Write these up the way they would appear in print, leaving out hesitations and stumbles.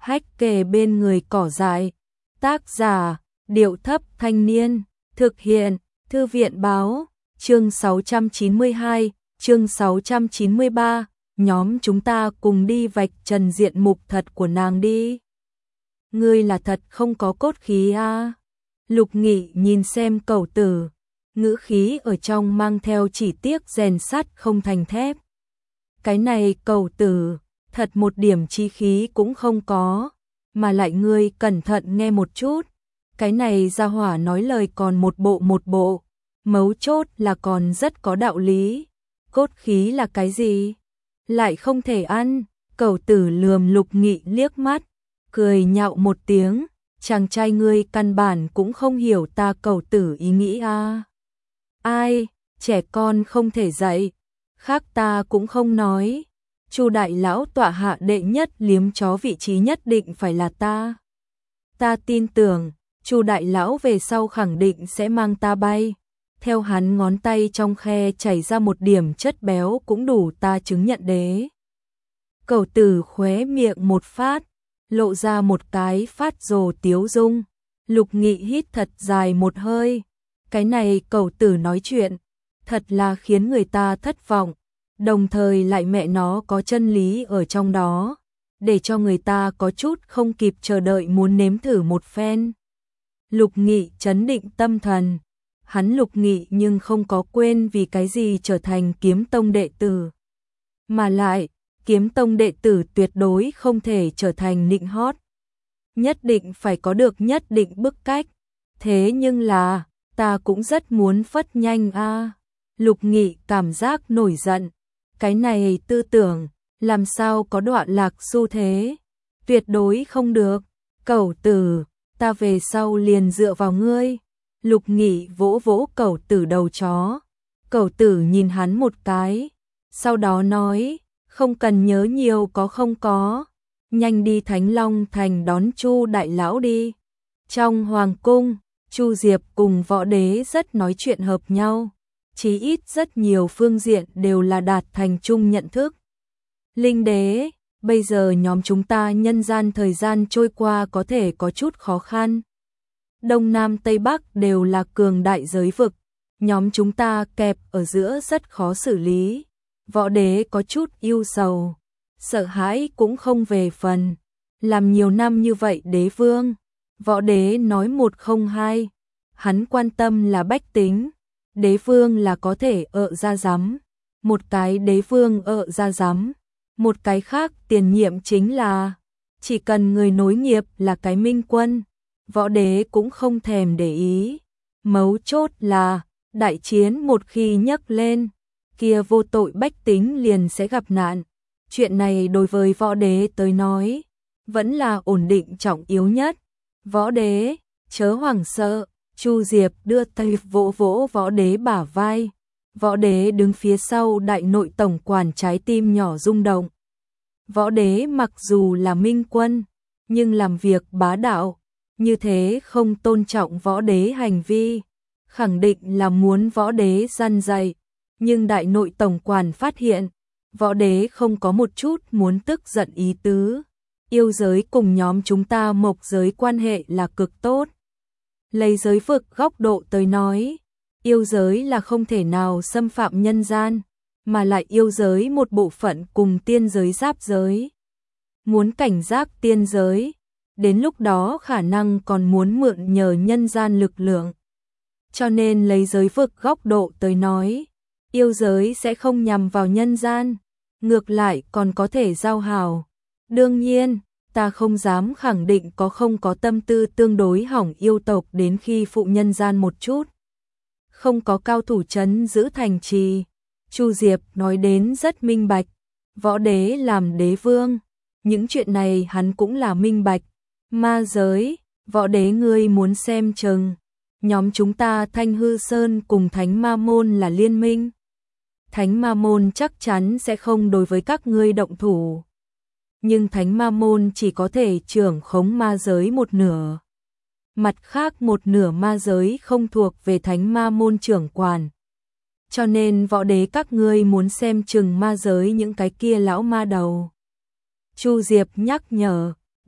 Hách kề bên người cỏ dại. Tác giả, Điệu Thấp Thanh Niên. Thực hiện, Thư viện Báo. Chương 692, chương 693. Nhóm chúng ta cùng đi vạch trần diện mục thật của nàng đi. Ngươi là thật không có cốt khí a. Lục Nghị nhìn xem Cẩu Tử, ngữ khí ở trong mang theo chỉ tiếc rèn sắt không thành thép. Cái này Cẩu Tử, thật một điểm chí khí cũng không có, mà lại ngươi cẩn thận nghe một chút, cái này gia hỏa nói lời còn một bộ, mấu chốt là còn rất có đạo lý. Cốt khí là cái gì? Lại không thể ăn. Cẩu Tử lườm Lục Nghị liếc mắt, cười nhạo một tiếng, chàng trai ngươi căn bản cũng không hiểu ta Cẩu Tử ý nghĩ a. Ai, trẻ con không thể dạy, khác ta cũng không nói. Chu đại lão tọa hạ đệ nhất liếm chó vị trí nhất định phải là ta. Ta tin tưởng, Chu đại lão về sau khẳng định sẽ mang ta bay. Theo hắn ngón tay trong khe chảy ra một điểm chất béo cũng đủ ta chứng nhận đế. Cẩu Tử khóe miệng một phát, lộ ra một cái phát rồ tiếu dung. Lục Nghị hít thật dài một hơi. Cái này Cẩu Tử nói chuyện, thật là khiến người ta thất vọng, đồng thời lại mẹ nó có chân lý ở trong đó, để cho người ta có chút không kịp chờ đợi muốn nếm thử một phen. Lục Nghị trấn định tâm thần. Hắn Lục Nghị nhưng không có quên vì cái gì trở thành Kiếm Tông đệ tử. Mà lại, Kiếm Tông đệ tử tuyệt đối không thể trở thành nịnh hót. Nhất định phải có được nhất định bức cách. Thế nhưng là, ta cũng rất muốn phất nhanh a. Lục Nghị cảm giác nổi giận. Cái này tư tưởng, làm sao có đoạn lạc xu thế? Tuyệt đối không được. Cẩu Tử, ta về sau liền dựa vào ngươi. Lục Nghị vỗ vỗ Cẩu Tử đầu chó. Cẩu Tử nhìn hắn một cái, sau đó nói, không cần nhớ nhiều có không có, nhanh đi Thánh Long Thành đón Chu đại lão đi. Trong hoàng cung, Chu Diệp cùng Võ Đế rất nói chuyện hợp nhau, chí ít rất nhiều phương diện đều là đạt thành chung nhận thức. Linh Đế, bây giờ nhóm chúng ta nhân gian thời gian trôi qua có thể có chút khó khăn. Đông Nam Tây Bắc đều là cường đại giới vực, nhóm chúng ta kẹp ở giữa rất khó xử lý. Võ Đế có chút ưu sầu, sợ hãi cũng không về phần. Làm nhiều năm như vậy đế vương, Võ Đế nói một không hai, hắn quan tâm là bách tính, đế vương là có thể ra giám, một cái đế vương ra giám, một cái khác tiền nhiệm chính là, chỉ cần người nối nghiệp là cái minh quân. Võ Đế cũng không thèm để ý. Mấu chốt là, đại chiến một khi nhấc lên, kia vô tội bách tính liền sẽ gặp nạn. Chuyện này đối với Võ Đế tới nói, vẫn là ổn định trọng yếu nhất. Võ Đế, chớ hoảng sợ. Chu Diệp đưa tay vỗ vỗ Võ Đế bả vai. Võ Đế đứng phía sau đại nội tổng quản, trái tim nhỏ rung động. Võ Đế mặc dù là minh quân, nhưng làm việc bá đạo, như thế không tôn trọng Võ Đế hành vi, khẳng định là muốn Võ Đế răn dạy. Nhưng đại nội tổng quản phát hiện, Võ Đế không có một chút muốn tức giận ý tứ. Yêu giới cùng nhóm chúng ta mộc giới quan hệ là cực tốt. Lấy giới vực góc độ tới nói, yêu giới là không thể nào xâm phạm nhân gian, mà lại yêu giới một bộ phận cùng tiên giới giáp giới. Muốn cảnh giác tiên giới, đến lúc đó khả năng còn muốn mượn nhờ nhân gian lực lượng. Cho nên lấy giới vực góc độ tới nói, yêu giới sẽ không nhằm vào nhân gian, ngược lại còn có thể giao hảo. Đương nhiên, ta không dám khẳng định có không có tâm tư tương đối hỏng yêu tộc đến khi phụ nhân gian một chút. Không có cao thủ trấn giữ thành trì. Chu Diệp nói đến rất minh bạch. Võ Đế làm đế vương, những chuyện này hắn cũng là minh bạch. Ma giới, Võ Đế ngươi muốn xem chừng, nhóm chúng ta Thanh Hư Sơn cùng Thánh Ma Môn là liên minh. Thánh Ma Môn chắc chắn sẽ không đối với các ngươi động thủ. Nhưng Thánh Ma Môn chỉ có thể trưởng khống ma giới một nửa. Mặt khác một nửa ma giới không thuộc về Thánh Ma Môn trưởng quản. Cho nên Võ Đế các ngươi muốn xem chừng ma giới những cái kia lão ma đầu. Chu Diệp nhắc nhở,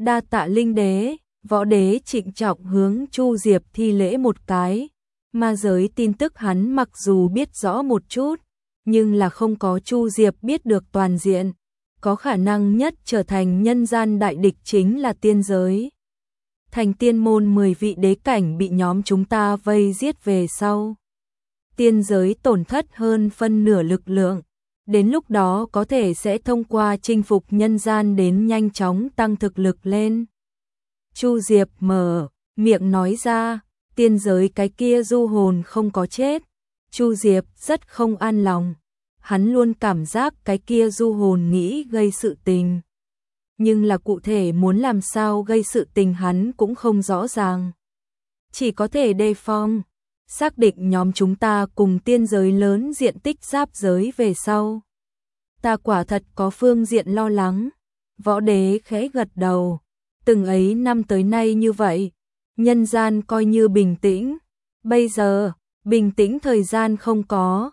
Đa tạ Linh đế. Võ đế trịnh trọng hướng Chu Diệp thi lễ một cái. Ma giới tin tức hắn mặc dù biết rõ một chút, nhưng là không có Chu Diệp biết được toàn diện. Có khả năng nhất trở thành nhân gian đại địch chính là tiên giới. Thành tiên môn 10 vị đế cảnh bị nhóm chúng ta vây giết về sau. Tiên giới tổn thất hơn phân nửa lực lượng. Đến lúc đó có thể sẽ thông qua chinh phục nhân gian đến nhanh chóng tăng thực lực lên. Chu Diệp mở miệng nói ra, tiên giới cái kia du hồn không có chết. Chu Diệp rất không an lòng. Hắn luôn cảm giác cái kia du hồn nghĩ gây sự tình. Nhưng là cụ thể muốn làm sao gây sự tình hắn cũng không rõ ràng. Chỉ có thể đề phòng. Xác định nhóm chúng ta cùng tiên giới lớn diện tích giáp giới về sau. Ta quả thật có phương diện lo lắng. Võ đế khẽ gật đầu. Từng ấy năm tới nay như vậy, nhân gian coi như bình tĩnh. Bây giờ, bình tĩnh thời gian không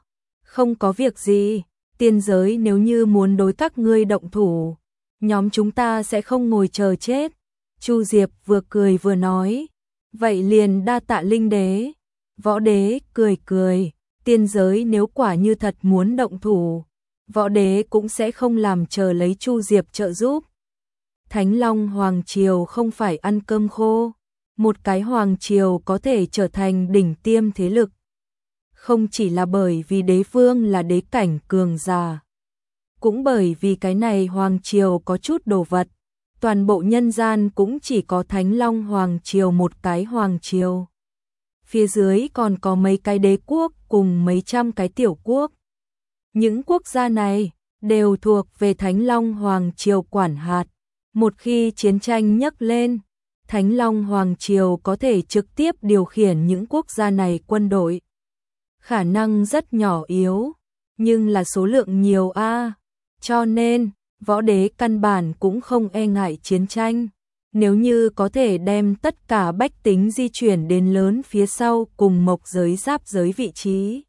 có việc gì. Tiên giới nếu như muốn đối các ngươi động thủ, nhóm chúng ta sẽ không ngồi chờ chết. Chu Diệp vừa cười vừa nói. Vậy liền đa tạ Linh đế. Võ đế cười cười. Tiên giới nếu quả như thật muốn động thủ, võ đế cũng sẽ không làm chờ lấy Chu Diệp trợ giúp. Thánh Long Hoàng Triều không phải ăn cơm khô. Một cái Hoàng Triều có thể trở thành đỉnh tiêm thế lực. Không chỉ là bởi vì đế vương là đế cảnh cường giả. Cũng bởi vì cái này Hoàng Triều có chút đồ vật. Toàn bộ nhân gian cũng chỉ có Thánh Long Hoàng Triều một cái Hoàng Triều. Phía dưới còn có mấy cái đế quốc cùng mấy trăm cái tiểu quốc. Những quốc gia này đều thuộc về Thánh Long Hoàng Triều quản hạt. Một khi chiến tranh nhấc lên, Thánh Long Hoàng Triều có thể trực tiếp điều khiển những quốc gia này quân đội. Khả năng rất nhỏ yếu, nhưng là số lượng nhiều a. Cho nên, võ đế căn bản cũng không e ngại chiến tranh. Nếu như có thể đem tất cả bách tính di chuyển đến lớn phía sau cùng mộc giới giáp giới vị trí,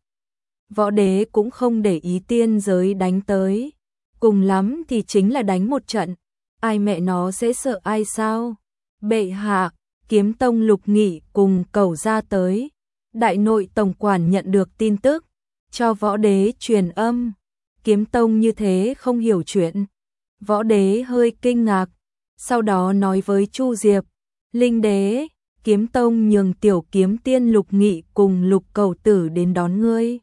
võ đế cũng không để ý tiên giới đánh tới. Cùng lắm thì chính là đánh một trận. Ai mẹ nó sẽ sợ ai sao? Bệ hạ, Kiếm Tông Lục Nghị cùng Cẩu gia tới. Đại nội tổng quản nhận được tin tức, cho võ đế truyền âm. Kiếm Tông như thế không hiểu chuyện. Võ đế hơi kinh ngạc, sau đó nói với Chu Diệp, Linh đế, Kiếm Tông nhường tiểu kiếm tiên Lục Nghị cùng Lục Cẩu tử đến đón ngươi.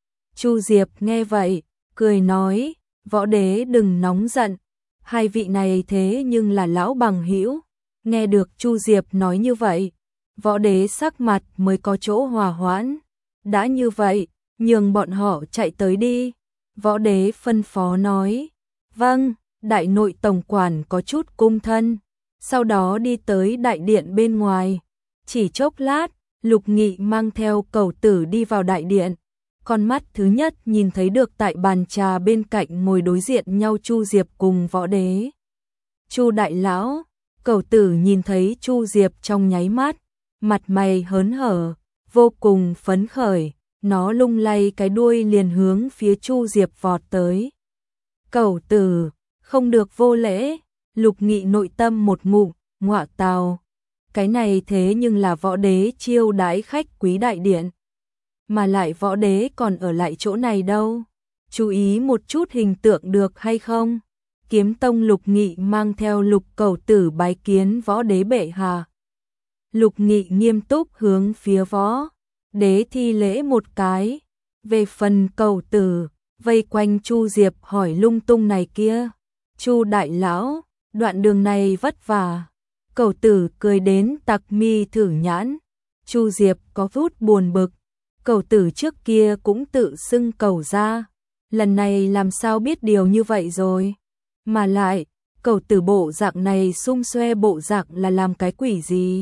Chu Diệp nghe vậy, cười nói, võ đế đừng nóng giận. Hai vị này thế nhưng là lão bằng hữu. Nghe được Chu Diệp nói như vậy, võ đế sắc mặt mới có chỗ hòa hoãn. Đã như vậy, nhường bọn họ chạy tới đi. Võ đế phân phó nói. Vâng, đại nội tổng quản có chút cung thân. Sau đó đi tới đại điện bên ngoài. Chỉ chốc lát, Lục Nghị mang theo Cẩu tử đi vào đại điện. Con mắt thứ nhất nhìn thấy được tại bàn trà bên cạnh ngồi đối diện nhau Chu Diệp cùng võ đế. Chu đại lão, Cẩu tử nhìn thấy Chu Diệp trong nháy mắt, mặt mày hớn hở, vô cùng phấn khởi, nó lung lay cái đuôi liền hướng phía Chu Diệp vọt tới. Cẩu tử, không được vô lễ. Lục Nghị nội tâm một ngụm, ngọa tào. Cái này thế nhưng là võ đế chiêu đãi khách quý đại điện. Mà lại võ đế còn ở lại chỗ này đâu. Chú ý một chút hình tượng được hay không? Kiếm Tông Lục Nghị mang theo Lục Cẩu tử bái kiến võ đế bệ hạ. Lục Nghị nghiêm túc hướng phía võ đế thi lễ một cái. Về phần Cẩu tử, vây quanh Chu Diệp hỏi lung tung này kia. Chu đại lão, đoạn đường này vất vả. Cẩu tử cười đến tặc mi thử nhãn. Chu Diệp có chút buồn bực. Cẩu tử trước kia cũng tự xưng Cẩu gia, lần này làm sao biết điều như vậy rồi? Mà lại, Cẩu tử bộ dạng này xung xoe bộ dạng là làm cái quỷ gì?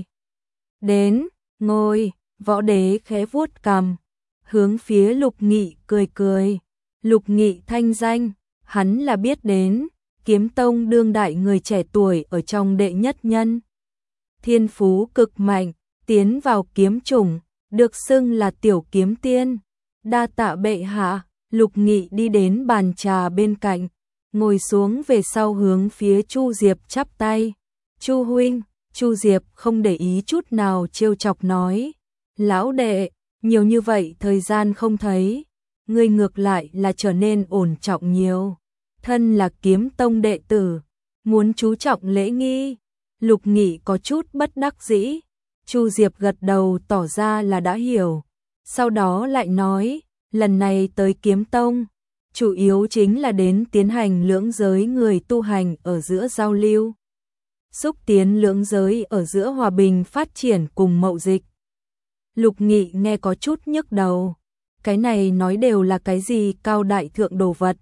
Đến, ngồi, võ đế khẽ vuốt cằm, hướng phía Lục Nghị cười cười. Lục Nghị thanh danh, hắn là biết đến, Kiếm Tông đương đại người trẻ tuổi ở trong đệ nhất nhân. Thiên phú cực mạnh, tiến vào kiếm chủng, được xưng là tiểu kiếm tiên. Đa tạ bệ hạ. Lục Nghị đi đến bàn trà bên cạnh, ngồi xuống về sau hướng phía Chu Diệp chắp tay. Chu huynh, Chu Diệp không để ý chút nào trêu chọc nói. Lão đệ, nhiều như vậy thời gian không thấy, ngươi ngược lại là trở nên ổn trọng nhiều. Thân là Kiếm Tông đệ tử, muốn chú trọng lễ nghi. Lục Nghị có chút bất đắc dĩ. Chu Diệp gật đầu tỏ ra là đã hiểu. Sau đó lại nói, lần này tới Kiếm Tông, chủ yếu chính là đến tiến hành lưỡng giới người tu hành ở giữa giao lưu. Xúc tiến lưỡng giới ở giữa hòa bình phát triển cùng mậu dịch. Lục Nghị nghe có chút nhức đầu. Cái này nói đều là cái gì cao đại thượng đồ vật.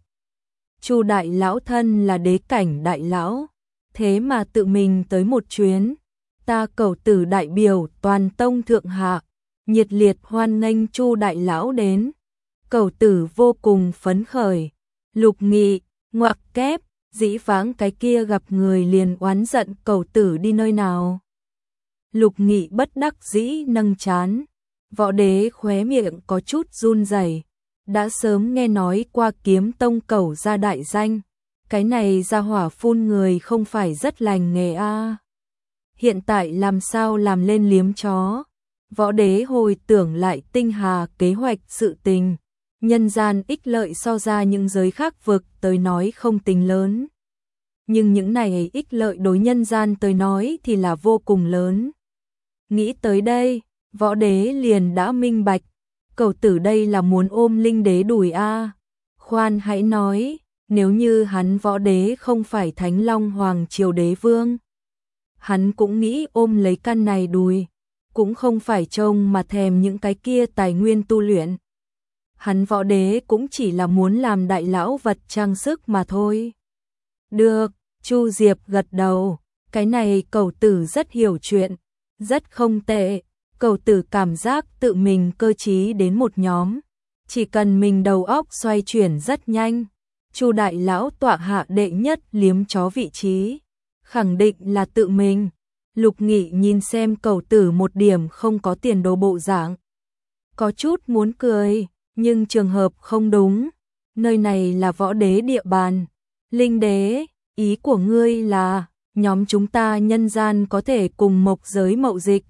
Chu đại lão thân là đế cảnh đại lão, thế mà tự mình tới một chuyến. Ta Cẩu Tử đại biểu toàn tông thượng hạ, nhiệt liệt hoan nghênh Chu đại lão đến. Cẩu Tử vô cùng phấn khởi. Lục Nghị, ngoặc kép, dĩ vãng cái kia gặp người liền oán giận Cẩu Tử đi nơi nào. Lục Nghị bất đắc dĩ nâng trán. Võ Đế khóe miệng có chút run rẩy. Đã sớm nghe nói qua Kiếm Tông Cẩu gia đại danh, cái này ra hỏa phun người không phải rất lành nghề a. Hiện tại làm sao làm lên liếm chó. Võ Đế hồi tưởng lại tinh hà kế hoạch sự tình, nhân gian ích lợi so ra những giới khác vực tới nói không tính lớn. Nhưng những này ích lợi đối nhân gian tới nói thì là vô cùng lớn. Nghĩ tới đây, Võ Đế liền đã minh bạch, Cẩu Tử đây là muốn ôm Linh Đế đùi a. Khoan hãy nói, nếu như hắn Võ Đế không phải Thánh Long Hoàng Triều Đế Vương, hắn cũng nghĩ ôm lấy căn này đùi, cũng không phải trông mà thèm những cái kia tài nguyên tu luyện. Hắn Võ Đế cũng chỉ là muốn làm đại lão vật trang sức mà thôi. Được, Chu Diệp gật đầu, cái này Cẩu Tử rất hiểu chuyện, rất không tệ. Cẩu Tử cảm giác tự mình cơ trí đến một nhóm, chỉ cần mình đầu óc xoay chuyển rất nhanh, Chu đại lão tọa hạ đệ nhất liếm chó vị trí, khẳng định là tự mình. Lục Nghị nhìn xem Cẩu Tử một điểm không có tiền đồ bộ dạng, có chút muốn cười, nhưng trường hợp không đúng, nơi này là Võ Đế địa bàn. Linh Đế, ý của ngươi là nhóm chúng ta nhân gian có thể cùng mộc giới mậu dịch?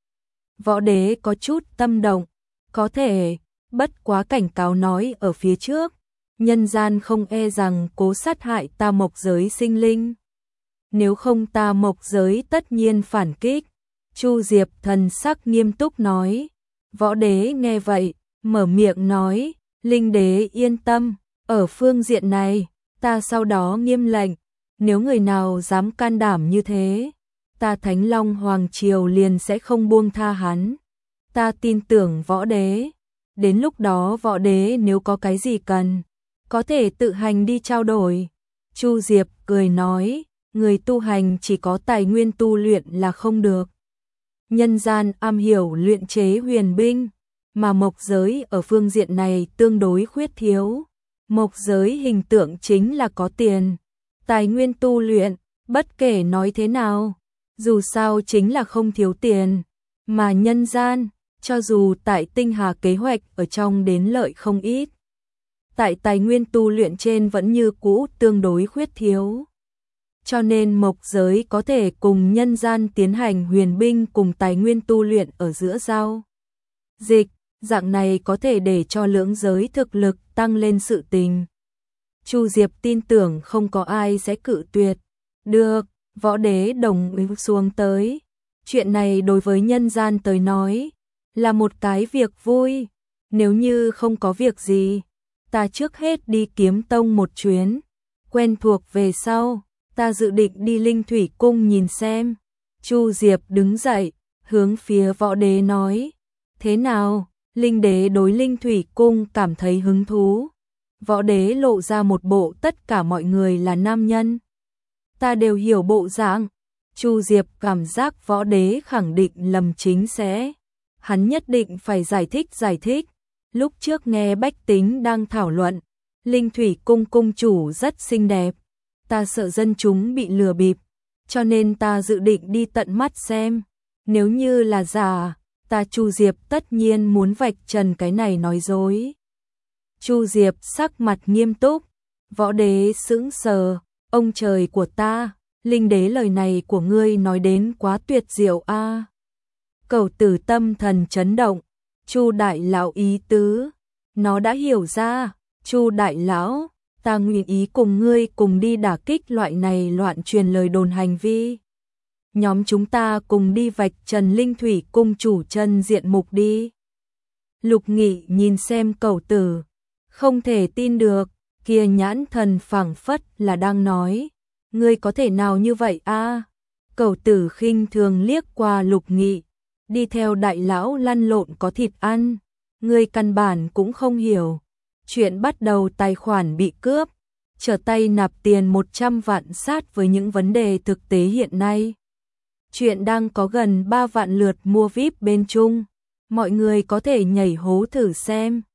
Võ Đế có chút tâm động, có thể, bất quá cảnh cáo nói ở phía trước, nhân gian không e rằng cố sát hại ta mộc giới sinh linh. Nếu không ta mộc giới tất nhiên phản kích. Chu Diệp thần sắc nghiêm túc nói. Võ Đế nghe vậy, mở miệng nói, Linh Đế yên tâm, ở phương diện này, ta sau đó nghiêm lệnh, nếu người nào dám can đảm như thế, ta Thánh Long Hoàng Triều liền sẽ không buông tha hắn. Ta tin tưởng Võ Đế, đến lúc đó Võ Đế nếu có cái gì cần, có thể tự hành đi trao đổi. Chu Diệp cười nói, người tu hành chỉ có tài nguyên tu luyện là không được. Nhân gian am hiểu luyện chế huyền binh, mà mộc giới ở phương diện này tương đối khuyết thiếu. Mộc giới hình tượng chính là có tiền, tài nguyên tu luyện, bất kể nói thế nào, dù sao chính là không thiếu tiền, mà nhân gian, cho dù tại tinh hà kế hoạch ở trong đến lợi không ít. Tại tài nguyên tu luyện trên vẫn như cũ tương đối khuyết thiếu. Cho nên mộc giới có thể cùng nhân gian tiến hành huyền binh cùng tài nguyên tu luyện ở giữa giao dịch, dạng này có thể để cho lưỡng giới thực lực tăng lên sự tình. Chu Diệp tin tưởng không có ai sẽ cự tuyệt. Được, Võ Đế đồng ý xuống tới. Chuyện này đối với nhân gian tới nói, là một cái việc vui. Nếu như không có việc gì, ta trước hết đi Kiếm Tông một chuyến. Quen thuộc về sau, ta dự định đi Linh Thủy Cung nhìn xem. Chu Diệp đứng dậy, hướng phía Võ Đế nói. Thế nào, Linh Đế đối Linh Thủy Cung cảm thấy hứng thú? Võ Đế lộ ra một bộ tất cả mọi người là nam nhân, ta đều hiểu bộ dạng. Chu Diệp cảm giác Võ Đế khẳng định lầm chính sẽ. Hắn nhất định phải giải thích. Lúc trước nghe bách tính đang thảo luận, Linh Thủy Cung cung chủ rất xinh đẹp. Ta sợ dân chúng bị lừa bịp, cho nên ta dự định đi tận mắt xem. Nếu như là giả, ta Chu Diệp tất nhiên muốn vạch trần cái này nói dối. Chu Diệp sắc mặt nghiêm túc. Võ Đế sững sờ, ông trời của ta, Linh đế lời này của ngươi nói đến quá tuyệt diệu a. Cẩu Tử tâm thần chấn động, Chu đại lão ý tứ, nó đã hiểu ra, Chu đại lão, ta nguyện ý cùng ngươi cùng đi đả kích loại này loạn truyền lời đồn hành vi. Nhóm chúng ta cùng đi vạch trần Linh Thủy cung chủ chân diện mục đi. Lục Nghị nhìn xem Cẩu Tử, không thể tin được, kia nhãn thần phảng phất là đang nói, ngươi có thể nào như vậy a? Cẩu Tử khinh thường liếc qua Lục Nghị, đi theo đại lão lăn lộn có thịt ăn, ngươi căn bản cũng không hiểu. Chuyện bắt đầu tài khoản bị cướp, trở tay nạp tiền 100 vạn sát với những vấn đề thực tế hiện nay. Chuyện đang có gần 3 vạn lượt mua VIP bên Trung, mọi người có thể nhảy hố thử xem.